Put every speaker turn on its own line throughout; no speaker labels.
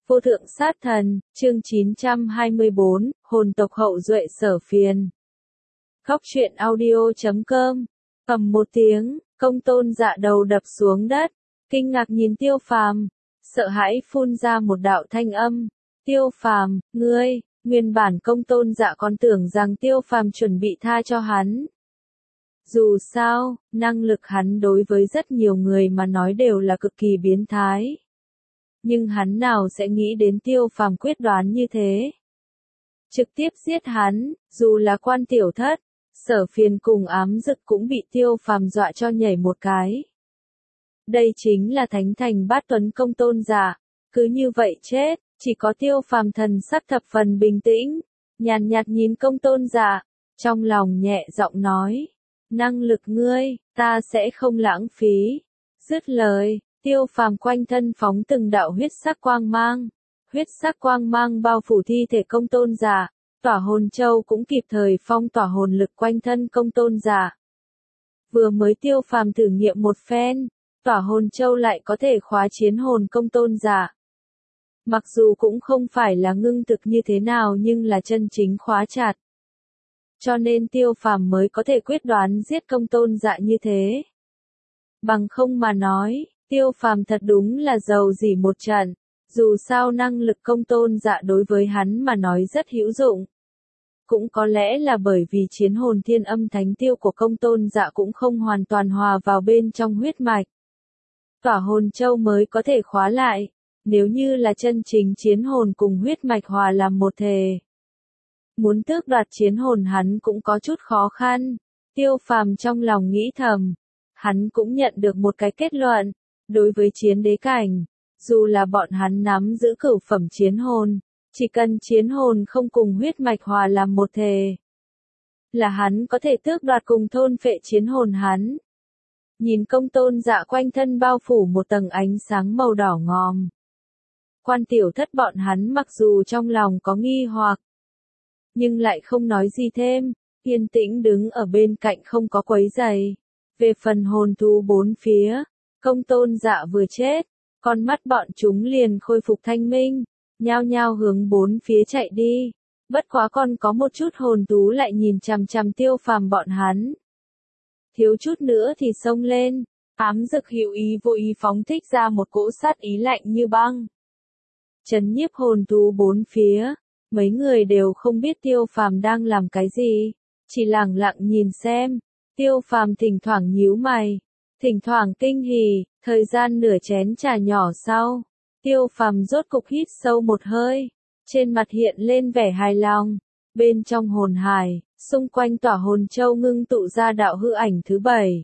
Vô thượng sát thần, chương 924, hồn tộc hậu duệ Sở Phiền. Khóc chuyện audio.com. Cầm một tiếng, Công Tôn Dạ đầu đập xuống đất, kinh ngạc nhìn Tiêu Phàm, sợ hãi phun ra một đạo thanh âm. Tiêu Phàm, ngươi, nguyên bản Công Tôn Dạ còn tưởng rằng Tiêu Phàm chuẩn bị tha cho hắn. Dù sao, năng lực hắn đối với rất nhiều người mà nói đều là cực kỳ biến thái. Nhưng hắn nào sẽ nghĩ đến Tiêu Phàm quyết đoán như thế. Trực tiếp giết hắn, dù là Quan Tiểu Thất, Sở Phiền cùng Ám Dực cũng bị Tiêu Phàm dọa cho nhảy một cái. Đây chính là thánh thành bát tuấn Công Tôn Dạ, cứ như vậy chết, chỉ có Tiêu Phàm thần sắc thập phần bình tĩnh, nhàn nhạt nhìn Công Tôn Dạ, trong lòng nhẹ giọng nói, năng lực ngươi, ta sẽ không lãng phí. Dứt lời, Tiêu Phàm quanh thân phóng từng đạo huyết sắc quang mang bao phủ thi thể Công Tôn Dạ, Tỏa Hồn Châu cũng kịp thời phong tỏa hồn lực quanh thân Công Tôn Dạ. Vừa mới Tiêu Phàm thử nghiệm một phen, Tỏa Hồn Châu lại có thể khóa chiến hồn Công Tôn Dạ. Mặc dù cũng không phải là ngưng thực như thế nào nhưng là chân chính khóa chặt. Cho nên Tiêu Phàm mới có thể quyết đoán giết Công Tôn Dạ như thế. Bằng không mà nói, Tiêu Phàm thật đúng là giàu gì một trận, dù sao năng lực Công Tôn Dạ đối với hắn mà nói rất hữu dụng. Cũng có lẽ là bởi vì chiến hồn thiên âm thánh tiêu của Công Tôn Dạ cũng không hoàn toàn hòa vào bên trong huyết mạch. Tỏa Hồn Châu mới có thể khóa lại, nếu như là chân chính chiến hồn cùng huyết mạch hòa làm một thể. Muốn tước đoạt chiến hồn hắn cũng có chút khó khăn, Tiêu Phàm trong lòng nghĩ thầm. Hắn cũng nhận được một cái kết luận, đối với chiến đế cảnh, dù là bọn hắn nắm giữ cửu phẩm chiến hồn, chỉ cần chiến hồn không cùng huyết mạch hòa làm một thể, là hắn có thể tước đoạt cùng thôn phệ chiến hồn hắn. Nhìn Công Tôn Dạ quanh thân bao phủ một tầng ánh sáng màu đỏ ngòm. Quan Tiểu Thất bọn hắn mặc dù trong lòng có nghi hoặc, nhưng lại không nói gì thêm, yên tĩnh đứng ở bên cạnh không có quấy rầy. Về phần hồn thú bốn phía, Công Tôn Dạ vừa chết, con mắt bọn chúng liền khôi phục thanh minh, nhao nhao hướng bốn phía chạy đi. Bất quá còn có một chút hồn thú lại nhìn chằm chằm Tiêu Phàm bọn hắn. Thiếu chút nữa thì xông lên, Ám Dực hữu ý vô ý phóng thích ra một cỗ sát ý lạnh như băng. Trấn nhiếp hồn thú bốn phía, mấy người đều không biết Tiêu Phàm đang làm cái gì, chỉ lẳng lặng nhìn xem. Tiêu Phàm thỉnh thoảng nhíu mày, thỉnh thoảng kinh hỉ, thời gian nửa chén trà nhỏ sau, Tiêu Phàm rốt cục hít sâu một hơi, trên mặt hiện lên vẻ hài lòng, bên trong hồn hải, xung quanh Tỏa Hồn Châu ngưng tụ ra đạo hư ảnh thứ 7.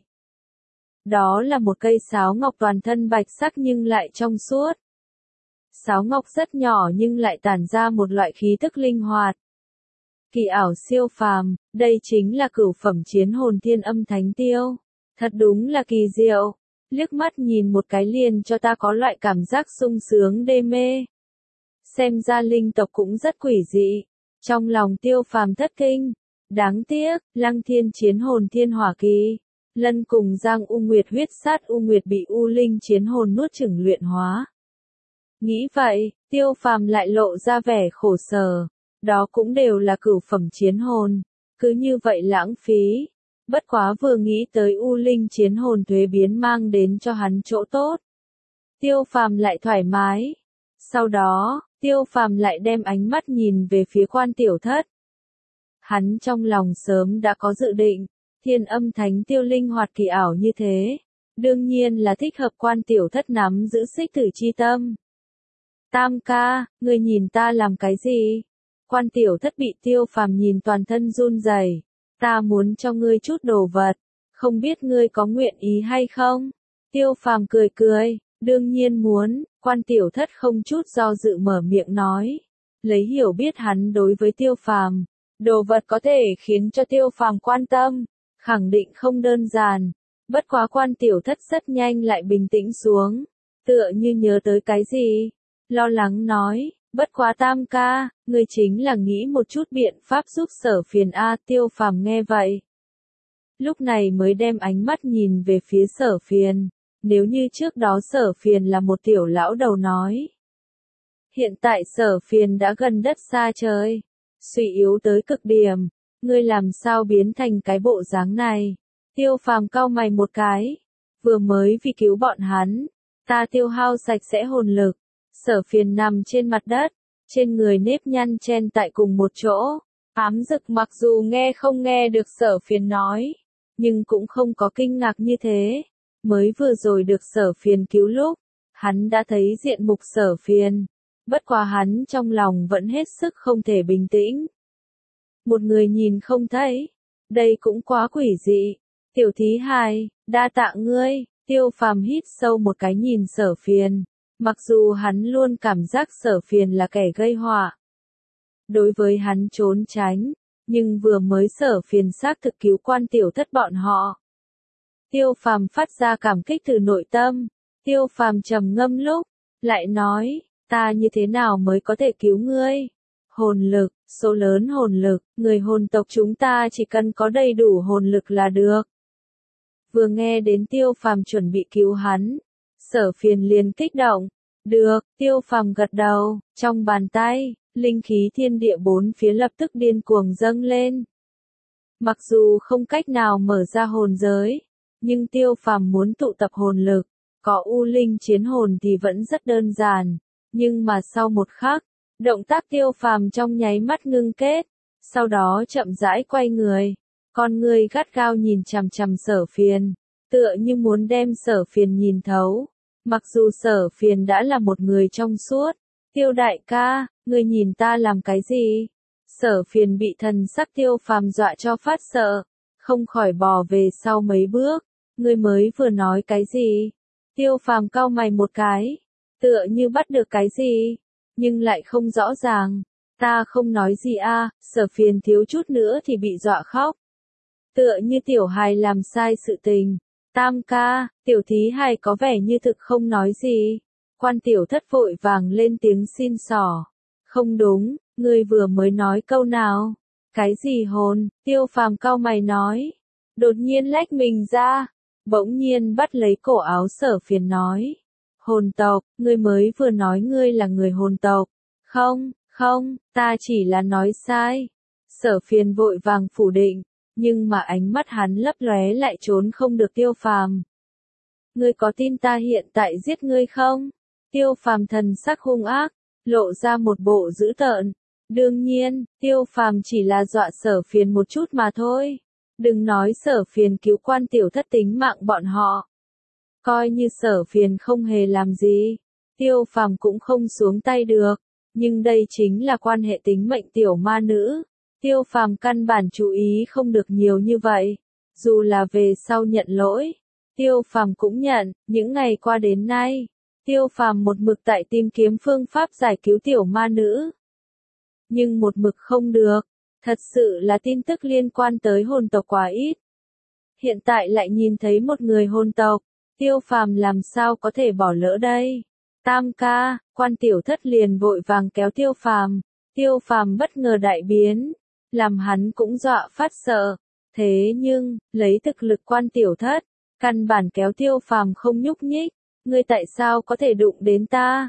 Đó là một cây sáo ngọc toàn thân bạch sắc nhưng lại trong suốt. Sáo ngọc rất nhỏ nhưng lại tản ra một loại khí tức linh hoạt. Kỳ ảo siêu phàm, đây chính là cửu phẩm chiến hồn thiên âm thánh tiêu. Thật đúng là kỳ diệu, liếc mắt nhìn một cái liền cho ta có loại cảm giác sung sướng đê mê. Xem ra linh tộc cũng rất quỷ dị, trong lòng Tiêu Phàm thất kinh. Đáng tiếc, Lăng Thiên chiến hồn thiên hỏa kỳ, Lân cùng Giang U Nguyệt huyết sát U Nguyệt bị U Linh chiến hồn nuốt chửng luyện hóa. Nghĩ vậy, Tiêu Phàm lại lộ ra vẻ khổ sở. Đó cũng đều là cửu phẩm chiến hồn, cứ như vậy lãng phí. Bất quá vừa nghĩ tới U Linh chiến hồn thuế biến mang đến cho hắn chỗ tốt, Tiêu Phàm lại thoải mái. Sau đó, Tiêu Phàm lại đem ánh mắt nhìn về phía Quan Tiểu Thất. Hắn trong lòng sớm đã có dự định, thiên âm thánh tiêu linh hoạt kỳ ảo như thế, đương nhiên là thích hợp Quan Tiểu Thất nắm giữ xích tử chi tâm. Tam ca, ngươi nhìn ta làm cái gì? Quan Tiểu Thất bị Tiêu Phàm nhìn toàn thân run rẩy. Ta muốn cho ngươi chút đồ vật, không biết ngươi có nguyện ý hay không? Tiêu Phàm cười cười, đương nhiên muốn. Quan Tiểu Thất không chút do dự mở miệng nói, lấy hiểu biết hắn đối với Tiêu Phàm, đồ vật có thể khiến cho Tiêu Phàm quan tâm, khẳng định không đơn giản. Bất quá Quan Tiểu Thất rất nhanh lại bình tĩnh xuống, tựa như nhớ tới cái gì, lo lắng nói. Bất quá Tam ca, ngươi chính là nghĩ một chút biện pháp giúp Sở Phiền a. Tiêu Phàm nghe vậy, lúc này mới đem ánh mắt nhìn về phía Sở Phiền. Nếu như trước đó Sở Phiền là một tiểu lão đầu nói, Hiện tại Sở Phiền đã gần đất xa trời, suy yếu tới cực điểm, ngươi làm sao biến thành cái bộ dáng này? Tiêu Phàm cau mày một cái, vừa mới vì cứu bọn hắn, ta tiêu hao sạch sẽ hồn lực. Sở Phiền nằm trên mặt đất, trên người nếp nhăn chen tại cùng một chỗ. Ám Dực mặc dù không nghe được Sở Phiền nói, nhưng cũng không có kinh ngạc như thế. Mới vừa rồi được Sở Phiền cứu lúc, hắn đã thấy diện mục Sở Phiền, bất quá hắn trong lòng vẫn hết sức không thể bình tĩnh. Một người nhìn không thấy, đây cũng quá quỷ dị. Tiểu thí hài, đa tạ ngươi. Tiêu Phàm hít sâu một cái nhìn Sở Phiền, mặc dù hắn luôn cảm giác Sở Phiền là kẻ gây họa. Đối với hắn trốn tránh, nhưng vừa mới Sở Phiền xác thực cứu Quan Tiểu Thất bọn họ. Tiêu Phàm phát ra cảm kích từ nội tâm. Tiêu Phàm trầm ngâm lúc, lại nói, ta như thế nào mới có thể cứu ngươi? Hồn lực, số lớn hồn lực, người hồn tộc chúng ta chỉ cần có đầy đủ hồn lực là được. Vừa nghe đến Tiêu Phàm chuẩn bị cứu hắn, Sở Phiền liền kích động. Được, Tiêu Phàm gật đầu, trong bàn tay, linh khí thiên địa bốn phía lập tức điên cuồng dâng lên. Mặc dù không cách nào mở ra hồn giới, nhưng Tiêu Phàm muốn tụ tập hồn lực, có u linh chiến hồn thì vẫn rất đơn giản, nhưng mà sau một khắc, động tác Tiêu Phàm trong nháy mắt ngưng kết, sau đó chậm rãi quay người, con người gắt gao nhìn chằm chằm Sở Phiền, tựa như muốn đem Sở Phiền nhìn thấu. Mặc dù Sở Phiền đã là một người trong suốt, Tiêu đại ca, ngươi nhìn ta làm cái gì? Sở Phiền bị thần sắc Tiêu Phàm dọa cho phát sợ, không khỏi bò về sau mấy bước. Ngươi mới vừa nói cái gì? Tiêu Phàm cau mày một cái, tựa như bắt được cái gì, nhưng lại không rõ ràng. Ta không nói gì a. Sở Phiền thiếu chút nữa thì bị dọa khóc. Tựa như tiểu hài làm sai sự tình. Tam ca, tiểu thí hài có vẻ như thực không nói gì. Quan Tiểu Thất vội vàng lên tiếng xin xỏ. Không đúng, ngươi vừa mới nói câu nào? Cái gì hồn? Tiêu Phàm cau mày nói. Đột nhiên lách mình ra, bỗng nhiên bắt lấy cổ áo Sở Phiền nói. Hồn tộc, ngươi mới vừa nói ngươi là người hồn tộc. Không, ta chỉ là nói sai. Sở Phiền vội vàng phủ định, nhưng mà ánh mắt hắn lấp lóe lại trốn không được Tiêu Phàm. Ngươi có tin ta hiện tại giết ngươi không? Tiêu Phàm thần sắc hung ác, lộ ra một bộ dữ tợn. Đương nhiên, Tiêu Phàm chỉ là dọa Sở Phiền một chút mà thôi. Đừng nói Sở Phiền cứu Quan Tiểu Thất tính mạng bọn họ. Coi như Sở Phiền không hề làm gì, Tiêu Phàm cũng không xuống tay được. Nhưng đây chính là quan hệ tính mệnh tiểu ma nữ. Tiêu Phàm căn bản chú ý không được nhiều như vậy. Dù là về sau nhận lỗi, Tiêu Phàm cũng nhận. Những ngày qua đến nay, Tiêu Phàm một mực tại tìm kiếm phương pháp giải cứu tiểu ma nữ. Nhưng một mực không được. Thật sự là tin tức liên quan tới hồn tộc quá ít. Hiện tại lại nhìn thấy một người hồn tộc, Tiêu Phàm làm sao có thể bỏ lỡ đây? Tam ca, Quan Tiểu Thất liền vội vàng kéo Tiêu Phàm. Tiêu Phàm bất ngờ đại biến, làm hắn cũng dọa phát sợ. Thế nhưng, lấy thực lực Quan Tiểu Thất, căn bản kéo Tiêu Phàm không nhúc nhích. Ngươi tại sao có thể đụng đến ta?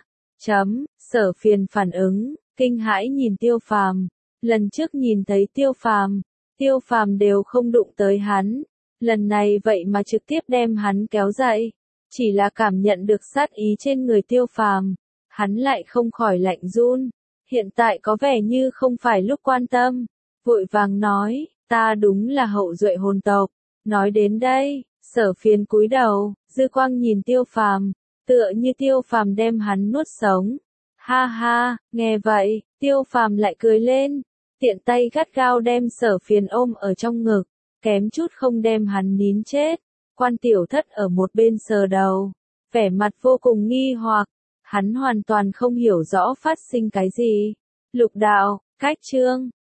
Sở Phiền phản ứng, kinh hãi nhìn Tiêu Phàm. Lần trước nhìn thấy Tiêu Phàm đều không đụng tới hắn. Lần này vậy mà trực tiếp đem hắn kéo dậy. Chỉ là cảm nhận được sát ý trên người Tiêu Phàm, hắn lại không khỏi lạnh run. Hiện tại có vẻ như không phải lúc quan tâm. Vội vàng nói, ta đúng là hậu duệ hồn tộc. Nói đến đây, Sở Phiền cúi đầu, dư quang nhìn Tiêu Phàm, tựa như Tiêu Phàm đem hắn nuốt sống. Ha ha, nghe vậy, Tiêu Phàm lại cười lên, tiện tay gắt gao đem Sở Phiền ôm ở trong ngực, kém chút không đem hắn nín chết. Quan Tiểu Thất ở một bên sờ đầu, vẻ mặt vô cùng nghi hoặc, hắn hoàn toàn không hiểu rõ phát sinh cái gì. Lục đạo, cách chương